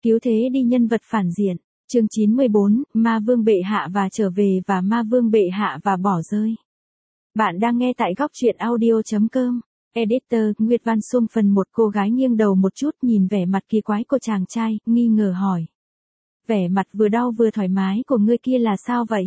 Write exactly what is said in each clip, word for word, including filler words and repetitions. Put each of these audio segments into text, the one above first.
Cứu thế đi nhân vật phản diện. Chương chín mươi bốn, Ma Vương bệ hạ và trở về và Ma Vương bệ hạ và bỏ rơi. Bạn đang nghe tại góc truyện audio chấm com. Editor, Nguyệt Văn Xuân. Phần một. Cô gái nghiêng đầu một chút nhìn vẻ mặt kỳ quái của chàng trai, nghi ngờ hỏi. Vẻ mặt vừa đau vừa thoải mái của ngươi kia là sao vậy?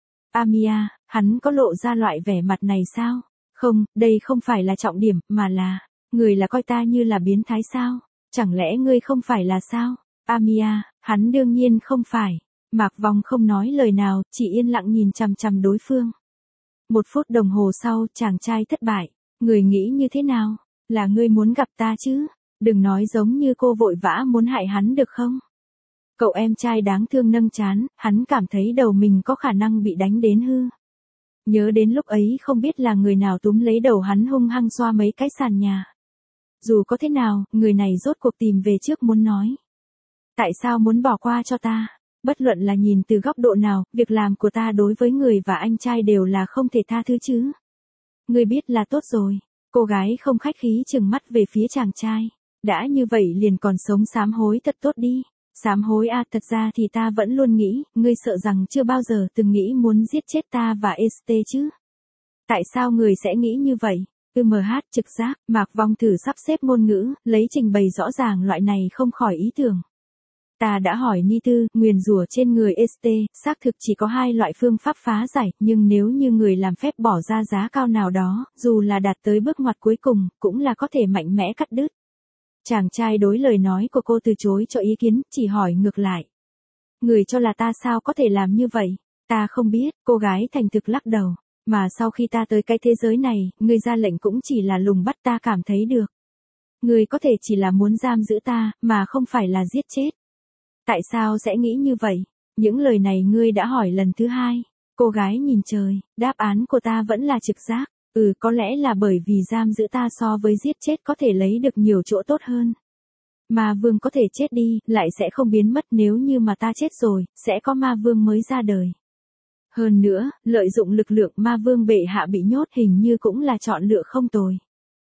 Amia, hắn có lộ ra loại vẻ mặt này sao? Không, đây không phải là trọng điểm, mà là, người là coi ta như là biến thái sao? Chẳng lẽ ngươi không phải là sao? Amia, hắn đương nhiên không phải. Mạc Vong không nói lời nào, chỉ yên lặng nhìn chằm chằm đối phương. Một phút đồng hồ sau, chàng trai thất bại. Người nghĩ như thế nào? Là ngươi muốn gặp ta chứ? Đừng nói giống như cô vội vã muốn hại hắn được không? Cậu em trai đáng thương nâng trán, hắn cảm thấy đầu mình có khả năng bị đánh đến hư. Nhớ đến lúc ấy không biết là người nào túm lấy đầu hắn hung hăng xoa mấy cái sàn nhà. Dù có thế nào, người này rốt cuộc tìm về trước muốn nói. Tại sao muốn bỏ qua cho ta? Bất luận là nhìn từ góc độ nào, việc làm của ta đối với người và anh trai đều là không thể tha thứ chứ. Ngươi biết là tốt rồi. Cô gái không khách khí chừng mắt về phía chàng trai. Đã như vậy liền còn sống sám hối thật tốt đi. Sám hối à, thật ra thì ta vẫn luôn nghĩ, ngươi sợ rằng chưa bao giờ từng nghĩ muốn giết chết ta và Este chứ. Tại sao người sẽ nghĩ như vậy? ư em hát trực giác, Mạc Vong thử sắp xếp ngôn ngữ, lấy trình bày rõ ràng loại này không khỏi ý tưởng. Ta đã hỏi Ni Tư, nguyền rủa trên người Este, xác thực chỉ có hai loại phương pháp phá giải, nhưng nếu như người làm phép bỏ ra giá cao nào đó, dù là đạt tới bước ngoặt cuối cùng, cũng là có thể mạnh mẽ cắt đứt. Chàng trai đối lời nói của cô từ chối cho ý kiến, chỉ hỏi ngược lại. Người cho là ta sao có thể làm như vậy? Ta không biết, cô gái thành thực lắc đầu. Mà sau khi ta tới cái thế giới này, người ra lệnh cũng chỉ là lùng bắt ta cảm thấy được. Người có thể chỉ là muốn giam giữ ta, mà không phải là giết chết. Tại sao sẽ nghĩ như vậy? Những lời này ngươi đã hỏi lần thứ hai. Cô gái nhìn trời, đáp án của ta vẫn là trực giác. Ừ, có lẽ là bởi vì giam giữ ta so với giết chết có thể lấy được nhiều chỗ tốt hơn. Ma vương có thể chết đi, lại sẽ không biến mất, nếu như mà ta chết rồi, sẽ có ma vương mới ra đời. Hơn nữa, lợi dụng lực lượng ma vương bệ hạ bị nhốt hình như cũng là chọn lựa không tồi.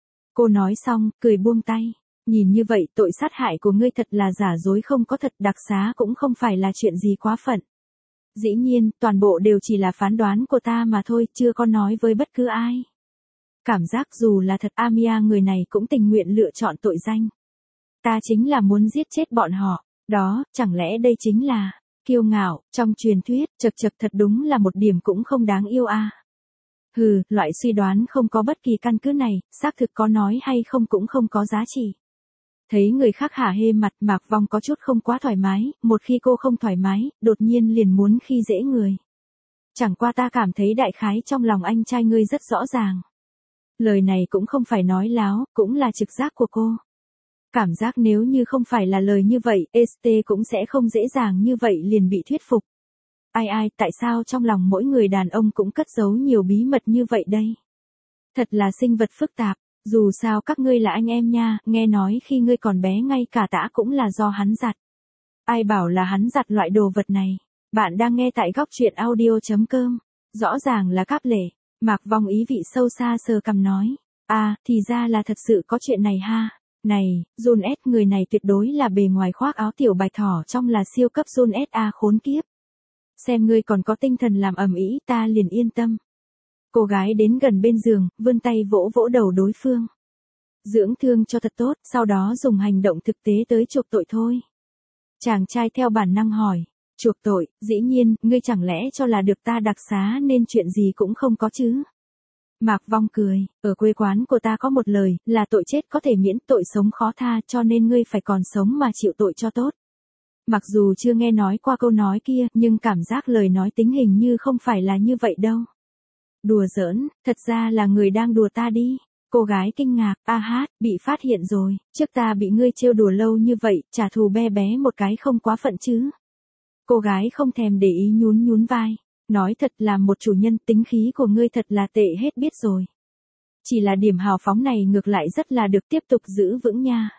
Cô nói xong, cười buông tay. Nhìn như vậy tội sát hại của ngươi thật là giả dối không có thật, đặc xá cũng không phải là chuyện gì quá phận. Dĩ nhiên, toàn bộ đều chỉ là phán đoán của ta mà thôi, chưa có nói với bất cứ ai. Cảm giác dù là thật, Amia người này cũng tình nguyện lựa chọn tội danh. Ta chính là muốn giết chết bọn họ, đó, chẳng lẽ đây chính là kiêu ngạo, trong truyền thuyết, chật chật thật đúng là một điểm cũng không đáng yêu a. À. Hừ, loại suy đoán không có bất kỳ căn cứ này, xác thực có nói hay không cũng không có giá trị. Thấy người khác hả hê mặt, Mạc Vong có chút không quá thoải mái, một khi cô không thoải mái, đột nhiên liền muốn khi dễ người. Chẳng qua ta cảm thấy đại khái trong lòng anh trai ngươi rất rõ ràng. Lời này cũng không phải nói láo, cũng là trực giác của cô. Cảm giác nếu như không phải là lời như vậy, Este cũng sẽ không dễ dàng như vậy liền bị thuyết phục. Ai ai, tại sao trong lòng mỗi người đàn ông cũng cất giấu nhiều bí mật như vậy đây? Thật là sinh vật phức tạp, dù sao các ngươi là anh em nha, nghe nói khi ngươi còn bé ngay cả tã cũng là do hắn giặt. Ai bảo là hắn giặt loại đồ vật này? Bạn đang nghe tại góc truyện audio chấm com. Rõ ràng là cáp lể. Mạc Vong ý vị sâu xa sờ cằm nói. À, thì ra là thật sự có chuyện này ha. Này, John S. người này tuyệt đối là bề ngoài khoác áo tiểu bạch thỏ trong là siêu cấp John S. A khốn kiếp. Xem ngươi còn có tinh thần làm ầm ĩ, ta liền yên tâm. Cô gái đến gần bên giường, vươn tay vỗ vỗ đầu đối phương. Dưỡng thương cho thật tốt, sau đó dùng hành động thực tế tới chuộc tội thôi. Chàng trai theo bản năng hỏi. Chuộc tội, dĩ nhiên, ngươi chẳng lẽ cho là được ta đặc xá nên chuyện gì cũng không có chứ? Mạc Vong cười, ở quê quán của ta có một lời, là tội chết có thể miễn, tội sống khó tha, cho nên ngươi phải còn sống mà chịu tội cho tốt. Mặc dù chưa nghe nói qua câu nói kia, nhưng cảm giác lời nói tính hình như không phải là như vậy đâu. Đùa giỡn, thật ra là người đang đùa ta đi. Cô gái kinh ngạc, a hát, bị phát hiện rồi, trước ta bị ngươi trêu đùa lâu như vậy, trả thù be bé một cái không quá phận chứ. Cô gái không thèm để ý nhún nhún vai. Nói thật là một chủ nhân, tính khí của ngươi thật là tệ hết biết rồi. Chỉ là điểm hào phóng này ngược lại rất là được, tiếp tục giữ vững nha.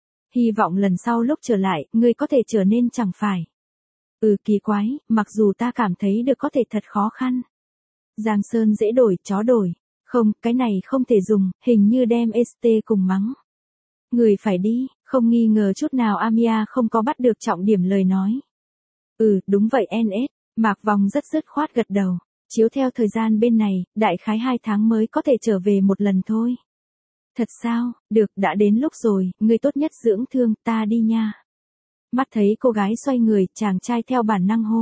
Hy vọng lần sau lúc trở lại, ngươi có thể trở nên chẳng phải. Ừ, kỳ quái, mặc dù ta cảm thấy được có thể thật khó khăn. Giang sơn dễ đổi, chó đổi. Không, cái này không thể dùng, hình như đem Este cùng mắng. người phải đi, không nghi ngờ chút nào Amia không có bắt được trọng điểm lời nói. Ừ, đúng vậy en ét, Mạc Vong rất dứt khoát gật đầu. Chiếu theo thời gian bên này, đại khái hai tháng mới có thể trở về một lần thôi. Thật sao, được, đã đến lúc rồi, ngươi tốt nhất dưỡng thương, ta đi nha. Mắt thấy cô gái xoay người, chàng trai theo bản năng hô.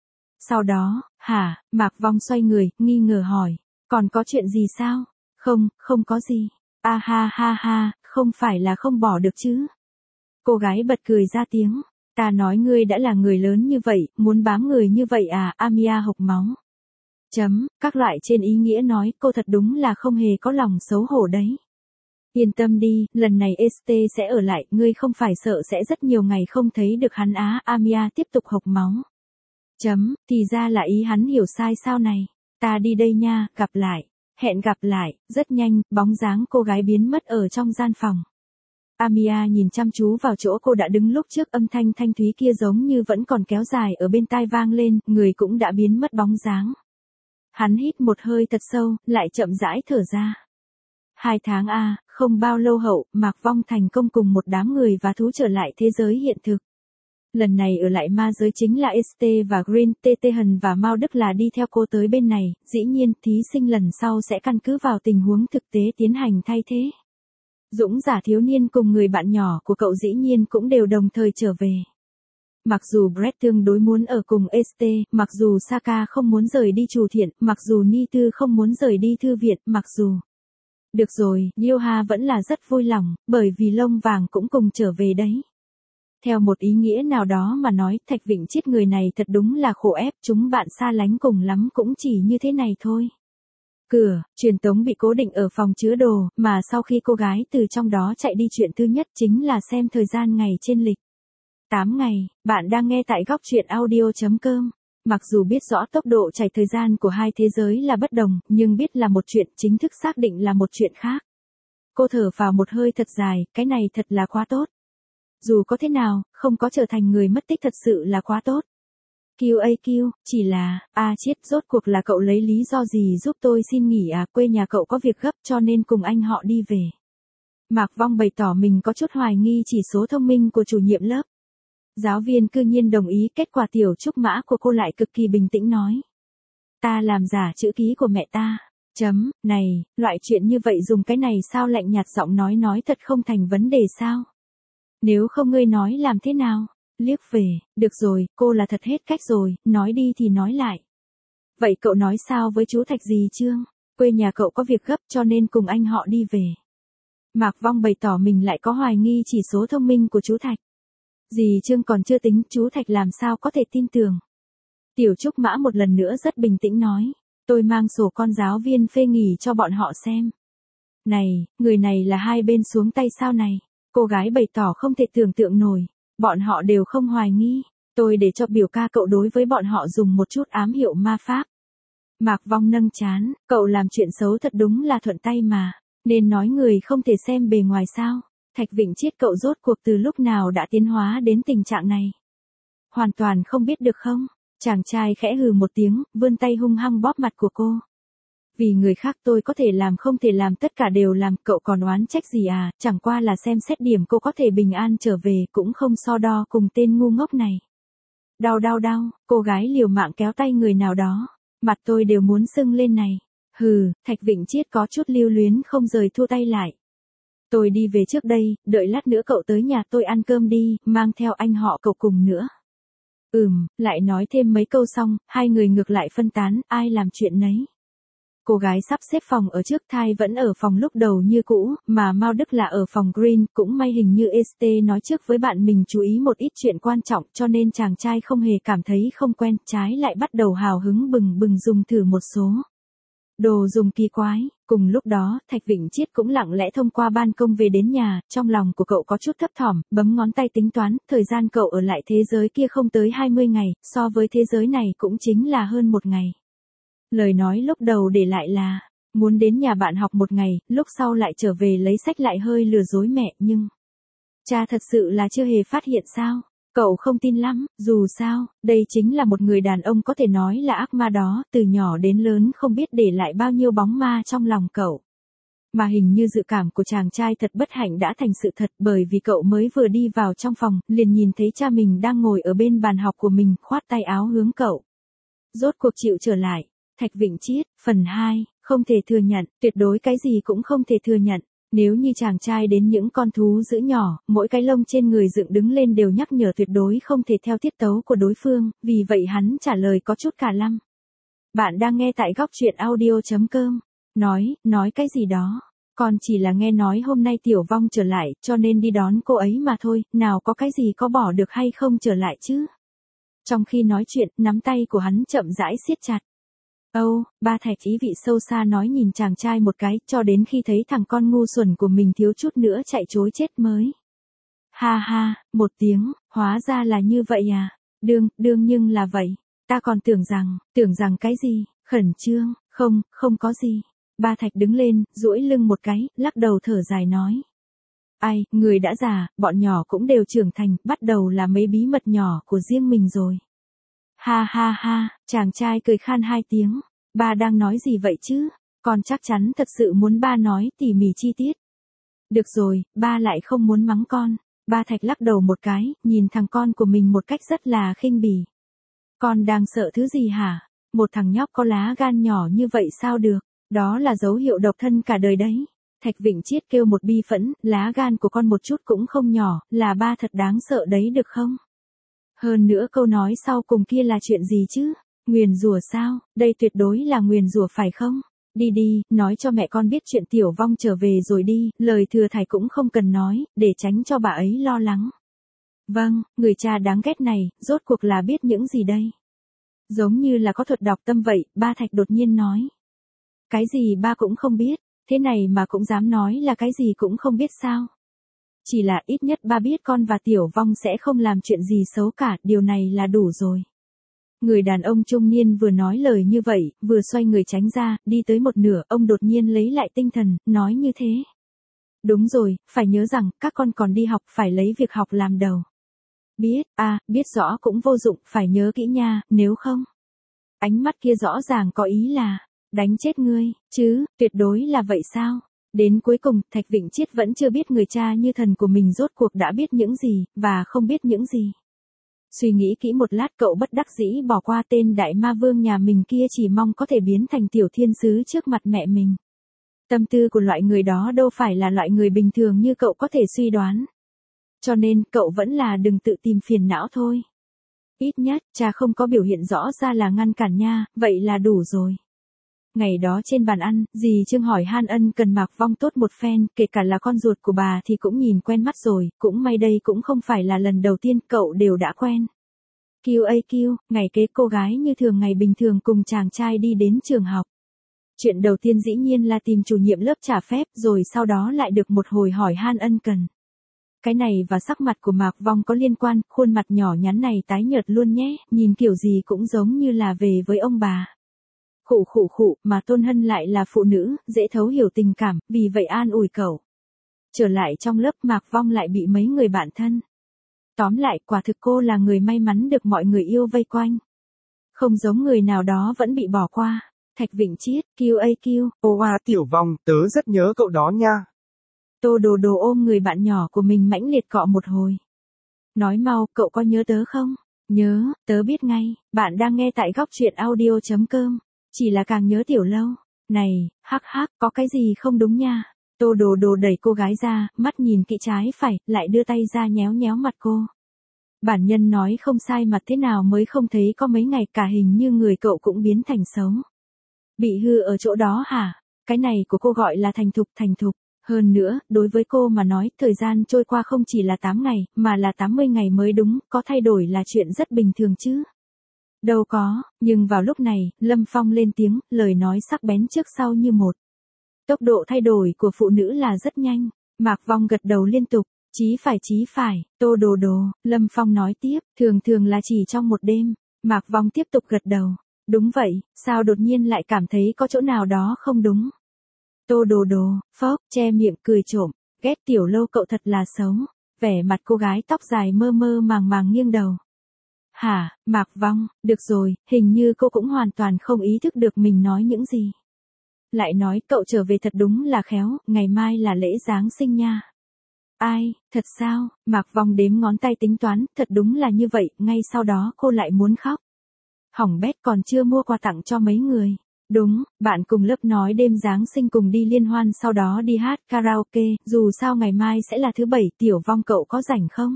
Sau đó, hả, Mạc Vong xoay người, nghi ngờ hỏi, còn có chuyện gì sao? Không, không có gì. A ha ha ha, không phải là không bỏ được chứ. Cô gái bật cười ra tiếng, ta nói ngươi đã là người lớn như vậy, muốn bám người như vậy à, Amia hộc máu. Chấm, các loại trên ý nghĩa nói, cô thật đúng là không hề có lòng xấu hổ đấy. Yên tâm đi, lần này ét tê sẽ ở lại, ngươi không phải sợ sẽ rất nhiều ngày không thấy được hắn á, Amia tiếp tục hộc máu. Chấm, thì ra là ý hắn hiểu sai sao này, ta đi đây nha, gặp lại, hẹn gặp lại, rất nhanh, bóng dáng cô gái biến mất ở trong gian phòng. Amia nhìn chăm chú vào chỗ cô đã đứng lúc trước, âm thanh thanh thúy kia giống như vẫn còn kéo dài ở bên tai vang lên, người cũng đã biến mất bóng dáng. Hắn hít một hơi thật sâu, lại chậm rãi thở ra. Hai tháng a, à, không bao lâu hậu, Mạc Vong thành công cùng một đám người và thú trở lại thế giới hiện thực. Lần này ở lại ma giới chính là ét tê và Green, tê tê Hần và Mao Đức là đi theo cô tới bên này, dĩ nhiên thí sinh lần sau sẽ căn cứ vào tình huống thực tế tiến hành thay thế. Dũng giả thiếu niên cùng người bạn nhỏ của cậu dĩ nhiên cũng đều đồng thời trở về. Mặc dù Brett tương đối muốn ở cùng ét tê, mặc dù Saka không muốn rời đi Trù Thiện, mặc dù Ni Tư không muốn rời đi Thư viện, mặc dù... Được rồi, Yoha vẫn là rất vui lòng, bởi vì lông vàng cũng cùng trở về đấy. Theo một ý nghĩa nào đó mà nói, Thạch Vịnh Chiết người này thật đúng là khổ ép, chúng bạn xa lánh cùng lắm cũng chỉ như thế này thôi. Cửa, truyền tống bị cố định ở phòng chứa đồ, mà sau khi cô gái từ trong đó chạy đi, chuyện thứ nhất chính là xem thời gian ngày trên lịch. tám ngày, bạn đang nghe tại góc truyện audio chấm com. Mặc dù biết rõ tốc độ chạy thời gian của hai thế giới là bất đồng, nhưng biết là một chuyện, chính thức xác định là một chuyện khác. Cô thở vào một hơi thật dài, cái này thật là quá tốt. Dù có thế nào, không có trở thành người mất tích thật sự là quá tốt. quy a quy, chỉ là, a à, Chiết, rốt cuộc là cậu lấy lý do gì giúp tôi xin nghỉ à, quê nhà cậu có việc gấp cho nên cùng anh họ đi về. Mạc Vong bày tỏ mình có chút hoài nghi chỉ số thông minh của chủ nhiệm lớp. Giáo viên cư nhiên đồng ý, kết quả tiểu trúc mã của cô lại cực kỳ bình tĩnh nói. Ta làm giả chữ ký của mẹ ta. Chấm, này, loại chuyện như vậy dùng cái này sao, lạnh nhạt giọng nói nói thật không thành vấn đề sao? Nếu không ngươi nói làm thế nào? Liếc về, được rồi, cô là thật hết cách rồi, nói đi thì nói lại. Vậy cậu nói sao với chú Thạch dì Trương? Quê nhà cậu có việc gấp cho nên cùng anh họ đi về. Mạc Vong bày tỏ mình lại có hoài nghi chỉ số thông minh của chú Thạch. Dì Trương còn chưa tính, chú Thạch làm sao có thể tin tưởng. Tiểu Trúc Mã một lần nữa rất bình tĩnh nói, tôi mang sổ con giáo viên phê nghỉ cho bọn họ xem. Này, người này là hai bên xuống tay sao này? Cô gái bày tỏ không thể tưởng tượng nổi, bọn họ đều không hoài nghi, tôi để cho biểu ca cậu đối với bọn họ dùng một chút ám hiệu ma pháp. Mạc Vong nâng chán, cậu làm chuyện xấu thật đúng là thuận tay mà, nên nói người không thể xem bề ngoài sao. Thạch Vịnh Chiết, cậu rốt cuộc từ lúc nào đã tiến hóa đến tình trạng này? Hoàn toàn không biết được không? Chàng trai khẽ hừ một tiếng, vươn tay hung hăng bóp mặt của cô. Vì người khác tôi có thể làm không thể làm, tất cả đều làm, cậu còn oán trách gì à, chẳng qua là xem xét điểm cô có thể bình an trở về, cũng không so đo cùng tên ngu ngốc này. Đau đau đau, cô gái liều mạng kéo tay người nào đó, mặt tôi đều muốn sưng lên này. Hừ, Thạch Vịnh Chiết có chút lưu luyến không rời thua tay lại. Tôi đi về trước đây, đợi lát nữa cậu tới nhà tôi ăn cơm đi, mang theo anh họ cậu cùng nữa. Ừm, lại nói thêm mấy câu xong, hai người ngược lại phân tán, ai làm chuyện nấy. Cô gái sắp xếp phòng ở trước, Thai vẫn ở phòng lúc đầu như cũ, mà Mao Đức là ở phòng Green, cũng may hình như ét tê nói trước với bạn mình chú ý một ít chuyện quan trọng cho nên chàng trai không hề cảm thấy không quen, trái lại bắt đầu hào hứng bừng bừng dùng thử một số đồ dùng kỳ quái. Cùng lúc đó, Thạch Vịnh Chiết cũng lặng lẽ thông qua ban công về đến nhà, trong lòng của cậu có chút thấp thỏm, bấm ngón tay tính toán, thời gian cậu ở lại thế giới kia không tới hai mươi ngày, so với thế giới này cũng chính là hơn một ngày. Lời nói lúc đầu để lại là, muốn đến nhà bạn học một ngày, lúc sau lại trở về lấy sách, lại hơi lừa dối mẹ, nhưng... Cha thật sự là chưa hề phát hiện sao? Cậu không tin lắm, dù sao, đây chính là một người đàn ông có thể nói là ác ma đó, từ nhỏ đến lớn không biết để lại bao nhiêu bóng ma trong lòng cậu. Mà hình như dự cảm của chàng trai thật bất hạnh đã thành sự thật, bởi vì cậu mới vừa đi vào trong phòng, liền nhìn thấy cha mình đang ngồi ở bên bàn học của mình, khoát tay áo hướng cậu. Rốt cuộc chịu trở lại. Thạch Vịnh Triết, phần hai, không thể thừa nhận, tuyệt đối cái gì cũng không thể thừa nhận. Nếu như chàng trai đến những con thú dữ nhỏ, mỗi cái lông trên người dựng đứng lên đều nhắc nhở tuyệt đối không thể theo tiết tấu của đối phương, vì vậy hắn trả lời có chút cả lăm. Bạn đang nghe tại góc truyện audio.com. Nói, nói cái gì đó. Con chỉ là nghe nói hôm nay Tiểu Vong trở lại, cho nên đi đón cô ấy mà thôi, nào có cái gì có bỏ được hay không trở lại chứ. Trong khi nói chuyện, nắm tay của hắn chậm rãi siết chặt. Âu, ba Thạch ý vị sâu xa nói nhìn chàng trai một cái, cho đến khi thấy thằng con ngu xuẩn của mình thiếu chút nữa chạy trối chết mới. Ha ha, một tiếng, hóa ra là như vậy à, đương, đương nhưng là vậy, ta còn tưởng rằng, tưởng rằng cái gì, khẩn trương, không, không có gì. Ba Thạch đứng lên, duỗi lưng một cái, lắc đầu thở dài nói. Ai, người đã già, bọn nhỏ cũng đều trưởng thành, bắt đầu là mấy bí mật nhỏ của riêng mình rồi. Ha ha ha, chàng trai cười khan hai tiếng. Ba đang nói gì vậy chứ? Con chắc chắn thật sự muốn ba nói tỉ mỉ chi tiết. Được rồi, ba lại không muốn mắng con. Ba Thạch lắc đầu một cái, nhìn thằng con của mình một cách rất là khinh bỉ. Con đang sợ thứ gì hả? Một thằng nhóc có lá gan nhỏ như vậy sao được? Đó là dấu hiệu độc thân cả đời đấy. Thạch Vịnh Triết kêu một bi phẫn, lá gan của con một chút cũng không nhỏ, là ba thật đáng sợ đấy được không? Hơn nữa câu nói sau cùng kia là chuyện gì chứ? Nguyền rủa sao? Đây tuyệt đối là nguyền rủa phải không? Đi đi, nói cho mẹ con biết chuyện Tiểu Vong trở về rồi đi, lời thừa thải cũng không cần nói, để tránh cho bà ấy lo lắng. Vâng, người cha đáng ghét này, rốt cuộc là biết những gì đây? Giống như là có thuật đọc tâm vậy, ba Thạch đột nhiên nói. Cái gì ba cũng không biết, thế này mà cũng dám nói là cái gì cũng không biết sao? Chỉ là ít nhất ba biết con và Tiểu Vong sẽ không làm chuyện gì xấu cả, điều này là đủ rồi. Người đàn ông trung niên vừa nói lời như vậy, vừa xoay người tránh ra, đi tới một nửa, ông đột nhiên lấy lại tinh thần, nói như thế. Đúng rồi, phải nhớ rằng, các con còn đi học, phải lấy việc học làm đầu. Biết, à, biết rõ cũng vô dụng, phải nhớ kỹ nha, nếu không. Ánh mắt kia rõ ràng có ý là, đánh chết ngươi, chứ, tuyệt đối là vậy sao? Đến cuối cùng, Thạch Vịnh Triết vẫn chưa biết người cha như thần của mình rốt cuộc đã biết những gì, và không biết những gì. Suy nghĩ kỹ một lát cậu bất đắc dĩ bỏ qua tên đại ma vương nhà mình kia chỉ mong có thể biến thành tiểu thiên sứ trước mặt mẹ mình. Tâm tư của loại người đó đâu phải là loại người bình thường như cậu có thể suy đoán. Cho nên cậu vẫn là đừng tự tìm phiền não thôi. Ít nhất, cha không có biểu hiện rõ ra là ngăn cản nha, vậy là đủ rồi. Ngày đó trên bàn ăn, dì Trương hỏi Han Ân cần Mạc Vong tốt một phen, kể cả là con ruột của bà thì cũng nhìn quen mắt rồi, cũng may đây cũng không phải là lần đầu tiên cậu đều đã quen. Q A Q, ngày kế cô gái như thường ngày bình thường cùng chàng trai đi đến trường học. Chuyện đầu tiên dĩ nhiên là tìm chủ nhiệm lớp trả phép rồi sau đó lại được một hồi hỏi Han Ân cần. Cái này và sắc mặt của Mạc Vong có liên quan, khuôn mặt nhỏ nhắn này tái nhợt luôn nhé, nhìn kiểu gì cũng giống như là về với ông bà. Khụ khụ khụ, mà Tôn Hân lại là phụ nữ, dễ thấu hiểu tình cảm, vì vậy an ủi cậu. Trở lại trong lớp Mạc Vong lại bị mấy người bạn thân. Tóm lại, quả thực cô là người may mắn được mọi người yêu vây quanh. Không giống người nào đó vẫn bị bỏ qua. Thạch Vịnh Triết, Q A Q. Ô à Tiểu Vong, tớ rất nhớ cậu đó nha. Tô Đồ Đồ ôm người bạn nhỏ của mình mãnh liệt cọ một hồi. Nói mau, cậu có nhớ tớ không? Nhớ, tớ biết ngay, bạn đang nghe tại góc truyện audio.com. Chỉ là càng nhớ Tiểu Lâu. Này, hắc hắc, có cái gì không đúng nha. Tô Đồ Đồ đẩy cô gái ra, mắt nhìn kỹ trái phải, lại đưa tay ra nhéo nhéo mặt cô. Bản nhân nói không sai mặt thế nào mới không thấy có mấy ngày cả hình như người cậu cũng biến thành xấu. Bị hư ở chỗ đó hả? Cái này của cô gọi là thành thục thành thục. Hơn nữa, đối với cô mà nói, thời gian trôi qua không chỉ là tám ngày, mà là tám mươi ngày mới đúng, có thay đổi là chuyện rất bình thường chứ. Đâu có, nhưng vào lúc này, Lâm Phong lên tiếng, lời nói sắc bén trước sau như một. Tốc độ thay đổi của phụ nữ là rất nhanh. Mạc Vong gật đầu liên tục, chí phải chí phải, Tô Đồ Đồ, Lâm Phong nói tiếp, thường thường là chỉ trong một đêm. Mạc Vong tiếp tục gật đầu. Đúng vậy, sao đột nhiên lại cảm thấy có chỗ nào đó không đúng. Tô Đồ Đồ, phốc, che miệng cười trộm, ghét Tiểu Lâu cậu thật là xấu. Vẻ mặt cô gái tóc dài mơ mơ màng màng nghiêng đầu. Hả, Mạc Vong, được rồi, hình như cô cũng hoàn toàn không ý thức được mình nói những gì. Lại nói cậu trở về thật đúng là khéo, ngày mai là lễ Giáng sinh nha. Ai, thật sao, Mạc Vong đếm ngón tay tính toán, thật đúng là như vậy, ngay sau đó cô lại muốn khóc. Hỏng bét còn chưa mua quà tặng cho mấy người. Đúng, bạn cùng lớp nói đêm Giáng sinh cùng đi liên hoan sau đó đi hát karaoke, dù sao ngày mai sẽ là thứ bảy, Tiểu Vong cậu có rảnh không?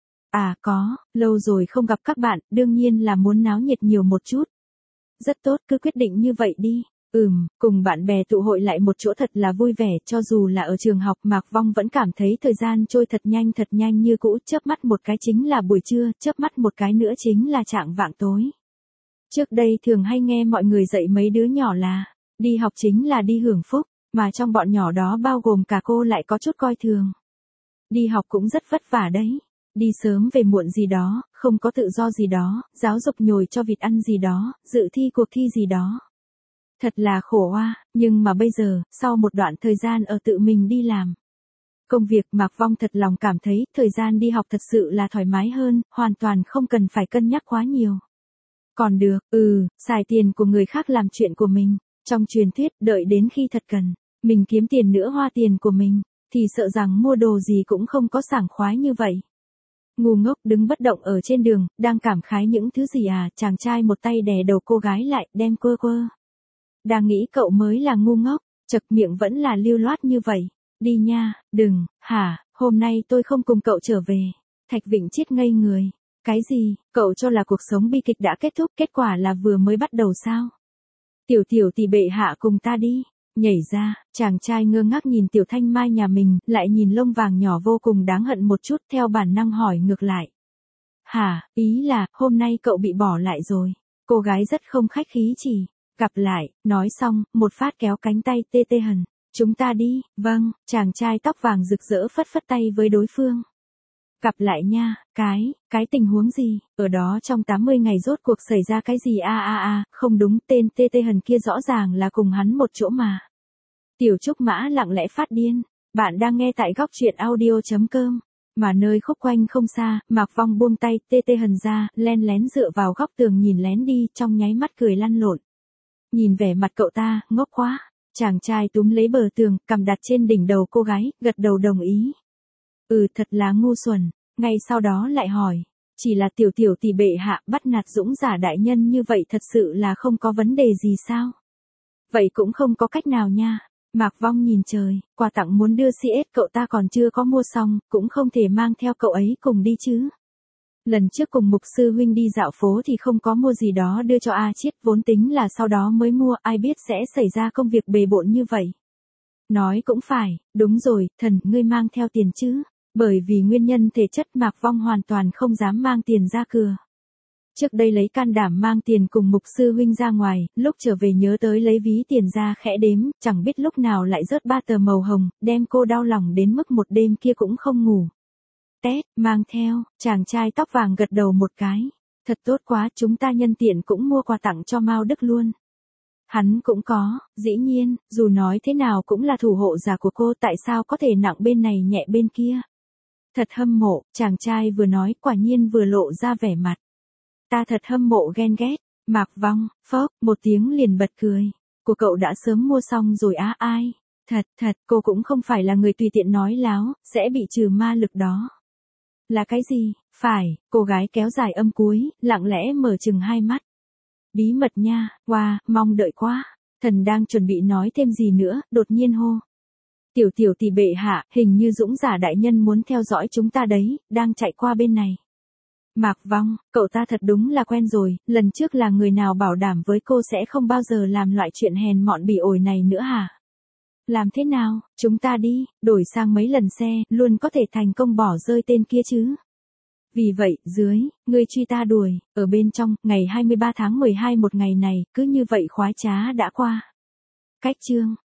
À có, lâu rồi không gặp các bạn, đương nhiên là muốn náo nhiệt nhiều một chút. Rất tốt, cứ quyết định như vậy đi. Ừm, cùng bạn bè tụ hội lại một chỗ thật là vui vẻ, cho dù là ở trường học Mạc Vong vẫn cảm thấy thời gian trôi thật nhanh thật nhanh như cũ, chớp mắt một cái chính là buổi trưa, chớp mắt một cái nữa chính là trạng vạng tối. Trước đây thường hay nghe mọi người dạy mấy đứa nhỏ là, đi học chính là đi hưởng phúc, mà trong bọn nhỏ đó bao gồm cả cô lại có chút coi thường. Đi học cũng rất vất vả đấy. Đi sớm về muộn gì đó, không có tự do gì đó, giáo dục nhồi cho vịt ăn gì đó, dự thi cuộc thi gì đó. Thật là khổ oa, nhưng mà bây giờ, sau một đoạn thời gian ở tự mình đi làm. Công việc Mạc Vong thật lòng cảm thấy thời gian đi học thật sự là thoải mái hơn, hoàn toàn không cần phải cân nhắc quá nhiều. Còn được, ừ, xài tiền của người khác làm chuyện của mình. Trong truyền thuyết, đợi đến khi thật cần, mình kiếm tiền nữa hoa tiền của mình, thì sợ rằng mua đồ gì cũng không có sảng khoái như vậy. Ngu ngốc đứng bất động ở trên đường, đang cảm khái những thứ gì à, chàng trai một tay đè đầu cô gái lại, đem quơ quơ. Đang nghĩ cậu mới là ngu ngốc, chật miệng vẫn là lưu loát như vậy. Đi nha, đừng, hả, hôm nay tôi không cùng cậu trở về. Thạch Vịnh chết ngây người. Cái gì, cậu cho là cuộc sống bi kịch đã kết thúc, kết quả là vừa mới bắt đầu sao? Tiểu tiểu tỷ bệ hạ cùng ta đi. Nhảy ra, chàng trai ngơ ngác nhìn Tiểu Thanh Mai nhà mình, lại nhìn lông vàng nhỏ vô cùng đáng hận một chút, theo bản năng hỏi ngược lại. Hả, ý là, hôm nay cậu bị bỏ lại rồi. Cô gái rất không khách khí chỉ. Gặp lại, nói xong, một phát kéo cánh tay tê tê hần. Chúng ta đi, vâng, chàng trai tóc vàng rực rỡ phất phất tay với đối phương. Gặp lại nha, cái, cái tình huống gì, ở đó trong tám mươi ngày rốt cuộc xảy ra cái gì a a a, không đúng, tên tê tê hần kia rõ ràng là cùng hắn một chỗ mà. Tiểu Trúc Mã lặng lẽ phát điên, bạn đang nghe tại góc truyện audio.com, mà nơi khúc quanh không xa, Mạc Vong buông tay tê tê hần ra, len lén dựa vào góc tường nhìn lén đi, trong nháy mắt cười lăn lộn. Nhìn vẻ mặt cậu ta, ngốc quá, chàng trai túm lấy bờ tường, cầm đặt trên đỉnh đầu cô gái, gật đầu đồng ý. Ừ thật là ngu xuẩn, ngay sau đó lại hỏi, chỉ là tiểu tiểu tỷ bệ hạ bắt nạt dũng giả đại nhân như vậy thật sự là không có vấn đề gì sao? Vậy cũng không có cách nào nha. Mạc Vong nhìn trời, quà tặng muốn đưa xê ét cậu ta còn chưa có mua xong, cũng không thể mang theo cậu ấy cùng đi chứ. Lần trước cùng mục sư huynh đi dạo phố thì không có mua gì đó đưa cho A Chiết, vốn tính là sau đó mới mua, ai biết sẽ xảy ra công việc bề bộn như vậy. Nói cũng phải, đúng rồi, thần, ngươi mang theo tiền chứ, bởi vì nguyên nhân thể chất Mạc Vong hoàn toàn không dám mang tiền ra cửa. Trước đây lấy can đảm mang tiền cùng mục sư huynh ra ngoài, lúc trở về nhớ tới lấy ví tiền ra khẽ đếm, chẳng biết lúc nào lại rớt ba tờ màu hồng, đem cô đau lòng đến mức một đêm kia cũng không ngủ. Tét, mang theo, chàng trai tóc vàng gật đầu một cái. Thật tốt quá, chúng ta nhân tiện cũng mua quà tặng cho Mao Đức luôn. Hắn cũng có, dĩ nhiên, dù nói thế nào cũng là thủ hộ giả của cô, tại sao có thể nặng bên này nhẹ bên kia. Thật hâm mộ, chàng trai vừa nói quả nhiên vừa lộ ra vẻ mặt. Ta thật hâm mộ ghen ghét, Mạc Vong, phốc, một tiếng liền bật cười. Của cậu đã sớm mua xong rồi á ai. Thật, thật, cô cũng không phải là người tùy tiện nói láo, sẽ bị trừ ma lực đó. Là cái gì? Phải, cô gái kéo dài âm cuối, lặng lẽ mở chừng hai mắt. Bí mật nha, wow, mong đợi quá. Thần đang chuẩn bị nói thêm gì nữa, đột nhiên hô. Tiểu tiểu tỷ bệ hạ, hình như dũng giả đại nhân muốn theo dõi chúng ta đấy, đang chạy qua bên này. Mạc Vong, cậu ta thật đúng là quen rồi, lần trước là người nào bảo đảm với cô sẽ không bao giờ làm loại chuyện hèn mọn bỉ ổi này nữa hả? Làm thế nào, chúng ta đi, đổi sang mấy lần xe, luôn có thể thành công bỏ rơi tên kia chứ. Vì vậy, dưới, ngươi truy ta đuổi, ở bên trong, ngày hai mươi ba tháng mười hai một ngày này, cứ như vậy khoái trá đã qua. Cách chương.